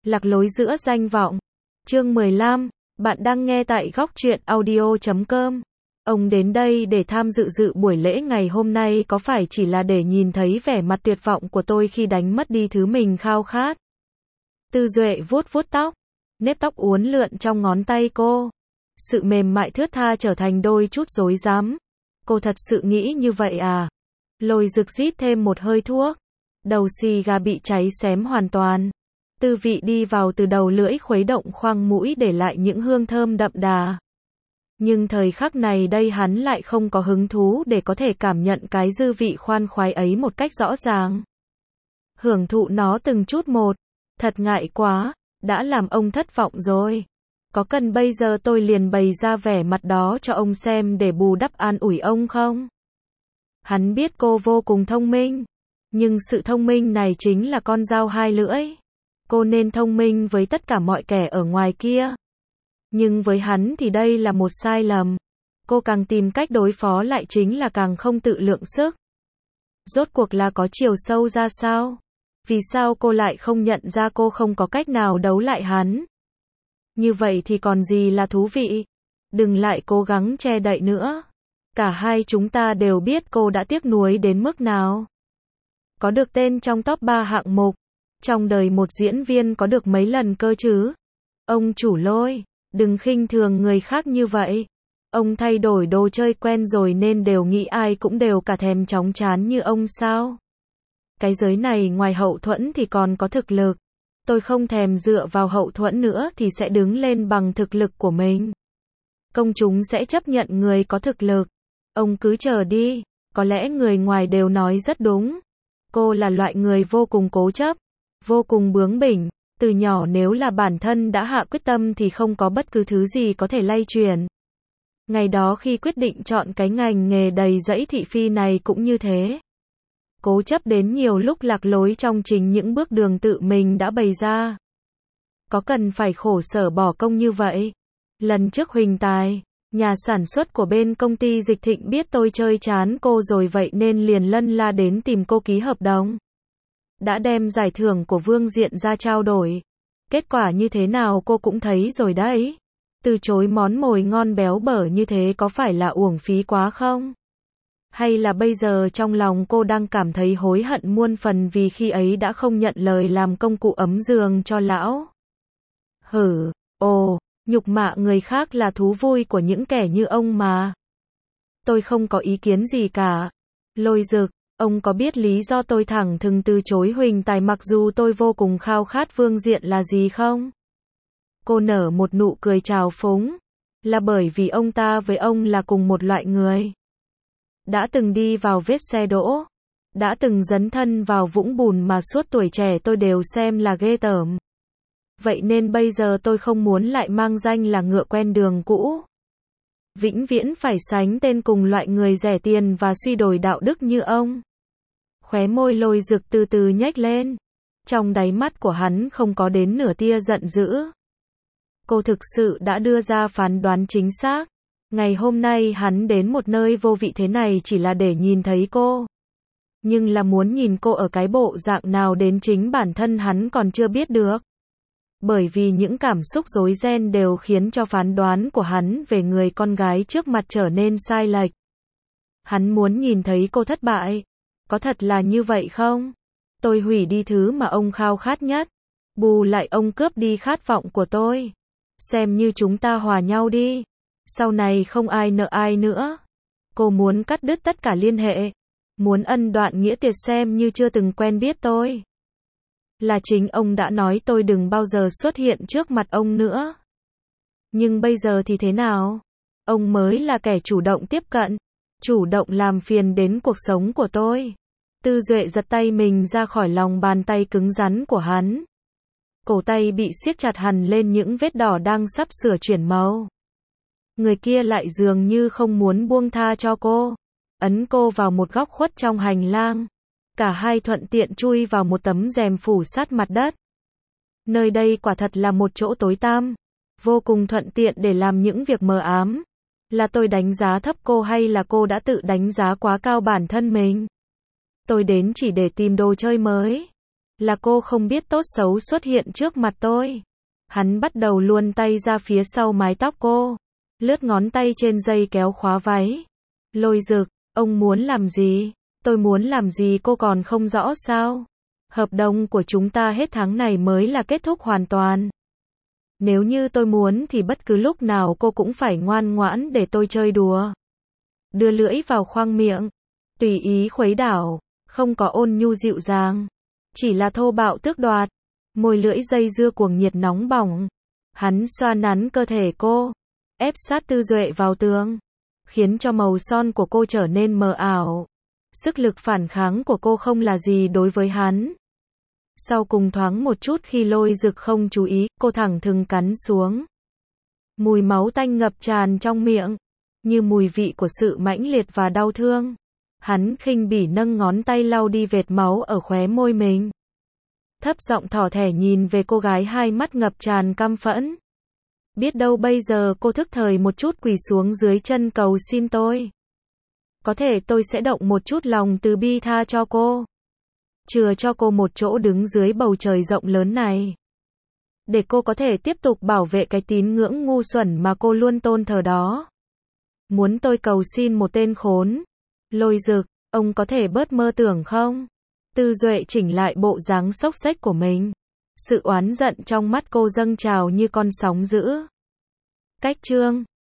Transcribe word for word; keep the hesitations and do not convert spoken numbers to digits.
Lạc lối giữa danh vọng. Chương mười lăm, bạn đang nghe tại góc truyện audio chấm com. Ông đến đây để tham dự dự buổi lễ ngày hôm nay có phải chỉ là để nhìn thấy vẻ mặt tuyệt vọng của tôi khi đánh mất đi thứ mình khao khát? Tư Duệ vuốt vuốt tóc, nếp tóc uốn lượn trong ngón tay cô. Sự mềm mại thướt tha trở thành đôi chút rối rắm. Cô thật sự nghĩ như vậy à? Lôi Dực rít thêm một hơi thuốc. Đầu xì gà bị cháy xém hoàn toàn. Tư vị đi vào từ đầu lưỡi khuấy động khoang mũi để lại những hương thơm đậm đà. Nhưng thời khắc này đây hắn lại không có hứng thú để có thể cảm nhận cái dư vị khoan khoái ấy một cách rõ ràng. Hưởng thụ nó từng chút một. Thật ngại quá, đã làm ông thất vọng rồi. Có cần bây giờ tôi liền bày ra vẻ mặt đó cho ông xem để bù đắp an ủi ông không? Hắn biết cô vô cùng thông minh. Nhưng sự thông minh này chính là con dao hai lưỡi. Cô nên thông minh với tất cả mọi kẻ ở ngoài kia. Nhưng với hắn thì đây là một sai lầm. Cô càng tìm cách đối phó lại chính là càng không tự lượng sức. Rốt cuộc là có chiều sâu ra sao? Vì sao cô lại không nhận ra cô không có cách nào đấu lại hắn? Như vậy thì còn gì là thú vị? Đừng lại cố gắng che đậy nữa. Cả hai chúng ta đều biết cô đã tiếc nuối đến mức nào. Có được tên trong top ba hạng mục. Trong đời một diễn viên có được mấy lần cơ chứ? Ông chủ Lôi, đừng khinh thường người khác như vậy. Ông thay đổi đồ chơi quen rồi nên đều nghĩ ai cũng đều cả thèm chóng chán như ông sao? Cái giới này ngoài hậu thuẫn thì còn có thực lực. Tôi không thèm dựa vào hậu thuẫn nữa thì sẽ đứng lên bằng thực lực của mình. Công chúng sẽ chấp nhận người có thực lực. Ông cứ chờ đi, có lẽ người ngoài đều nói rất đúng. Cô là loại người vô cùng cố chấp, vô cùng bướng bỉnh. Từ nhỏ nếu là bản thân đã hạ quyết tâm thì không có bất cứ thứ gì có thể lay chuyển. Ngày đó khi quyết định chọn cái ngành nghề đầy rẫy thị phi này cũng như thế. Cố chấp đến nhiều lúc lạc lối trong chính những bước đường tự mình đã bày ra. Có cần phải khổ sở bỏ công như vậy? Lần trước Huỳnh Tài, nhà sản xuất của bên công ty Dịch Thịnh biết tôi chơi chán cô rồi vậy nên liền lân la đến tìm cô ký hợp đồng. Đã đem giải thưởng của Vương Diện ra trao đổi. Kết quả như thế nào cô cũng thấy rồi đấy. Từ chối món mồi ngon béo bở như thế có phải là uổng phí quá không? Hay là bây giờ trong lòng cô đang cảm thấy hối hận muôn phần vì khi ấy đã không nhận lời làm công cụ ấm giường cho lão? Hử, ồ, nhục mạ người khác là thú vui của những kẻ như ông mà. Tôi không có ý kiến gì cả. Lôi Dực, ông có biết lý do tôi thẳng thừng từ chối Huỳnh Tài mặc dù tôi vô cùng khao khát Vương Diện là gì không? Cô nở một nụ cười trào phúng. Là bởi vì ông ta với ông là cùng một loại người. Đã từng đi vào vết xe đỗ. Đã từng dấn thân vào vũng bùn mà suốt tuổi trẻ tôi đều xem là ghê tởm. Vậy nên bây giờ tôi không muốn lại mang danh là ngựa quen đường cũ. Vĩnh viễn phải sánh tên cùng loại người rẻ tiền và suy đồi đạo đức như ông. Khóe môi Lôi Dực từ từ nhếch lên. Trong đáy mắt của hắn không có đến nửa tia giận dữ. Cô thực sự đã đưa ra phán đoán chính xác. Ngày hôm nay hắn đến một nơi vô vị thế này chỉ là để nhìn thấy cô. Nhưng là muốn nhìn cô ở cái bộ dạng nào đến chính bản thân hắn còn chưa biết được. Bởi vì những cảm xúc rối ren đều khiến cho phán đoán của hắn về người con gái trước mặt trở nên sai lệch. Hắn muốn nhìn thấy cô thất bại. Có thật là như vậy không? Tôi hủy đi thứ mà ông khao khát nhất. Bù lại ông cướp đi khát vọng của tôi. Xem như chúng ta hòa nhau đi. Sau này không ai nợ ai nữa. Cô muốn cắt đứt tất cả liên hệ. Muốn ân đoạn nghĩa tuyệt xem như chưa từng quen biết tôi. Là chính ông đã nói tôi đừng bao giờ xuất hiện trước mặt ông nữa. Nhưng bây giờ thì thế nào? Ông mới là kẻ chủ động tiếp cận. Chủ động làm phiền đến cuộc sống của tôi. Tư Duệ giật tay mình ra khỏi lòng bàn tay cứng rắn của hắn. Cổ tay bị siết chặt hằn lên những vết đỏ đang sắp sửa chuyển màu. Người kia lại dường như không muốn buông tha cho cô. Ấn cô vào một góc khuất trong hành lang. Cả hai thuận tiện chui vào một tấm rèm phủ sát mặt đất. Nơi đây quả thật là một chỗ tối tăm. Vô cùng thuận tiện để làm những việc mờ ám. Là tôi đánh giá thấp cô hay là cô đã tự đánh giá quá cao bản thân mình? Tôi đến chỉ để tìm đồ chơi mới. Là cô không biết tốt xấu xuất hiện trước mặt tôi. Hắn bắt đầu luồn tay ra phía sau mái tóc cô, lướt ngón tay trên dây kéo khóa váy. Lôi Dực, ông muốn làm gì? Tôi muốn làm gì cô còn không rõ sao? Hợp đồng của chúng ta hết tháng này mới là kết thúc hoàn toàn. Nếu như tôi muốn thì bất cứ lúc nào cô cũng phải ngoan ngoãn để tôi chơi đùa. Đưa lưỡi vào khoang miệng, tùy ý khuấy đảo, không có ôn nhu dịu dàng, chỉ là thô bạo tước đoạt. Môi lưỡi dây dưa cuồng nhiệt nóng bỏng. Hắn xoa nắn cơ thể cô, ép sát Tư Duệ vào tường, khiến cho màu son của cô trở nên mờ ảo. Sức lực phản kháng của cô không là gì đối với hắn. Sau cùng thoáng một chút khi Lôi Dực không chú ý, cô thẳng thừng cắn xuống. Mùi máu tanh ngập tràn trong miệng, như mùi vị của sự mãnh liệt và đau thương. Hắn khinh bỉ nâng ngón tay lau đi vệt máu ở khóe môi mình. Thấp giọng thỏ thẻ nhìn về cô gái, hai mắt ngập tràn căm phẫn. Biết đâu bây giờ cô thức thời một chút quỳ xuống dưới chân cầu xin tôi. Có thể tôi sẽ động một chút lòng từ bi tha cho cô. Chừa cho cô một chỗ đứng dưới bầu trời rộng lớn này. Để cô có thể tiếp tục bảo vệ cái tín ngưỡng ngu xuẩn mà cô luôn tôn thờ đó. Muốn tôi cầu xin một tên khốn? Lôi Dực, ông có thể bớt mơ tưởng không? Tư Duệ chỉnh lại bộ dáng xốc xếch của mình. Sự oán giận trong mắt cô dâng trào như con sóng dữ. Cách chương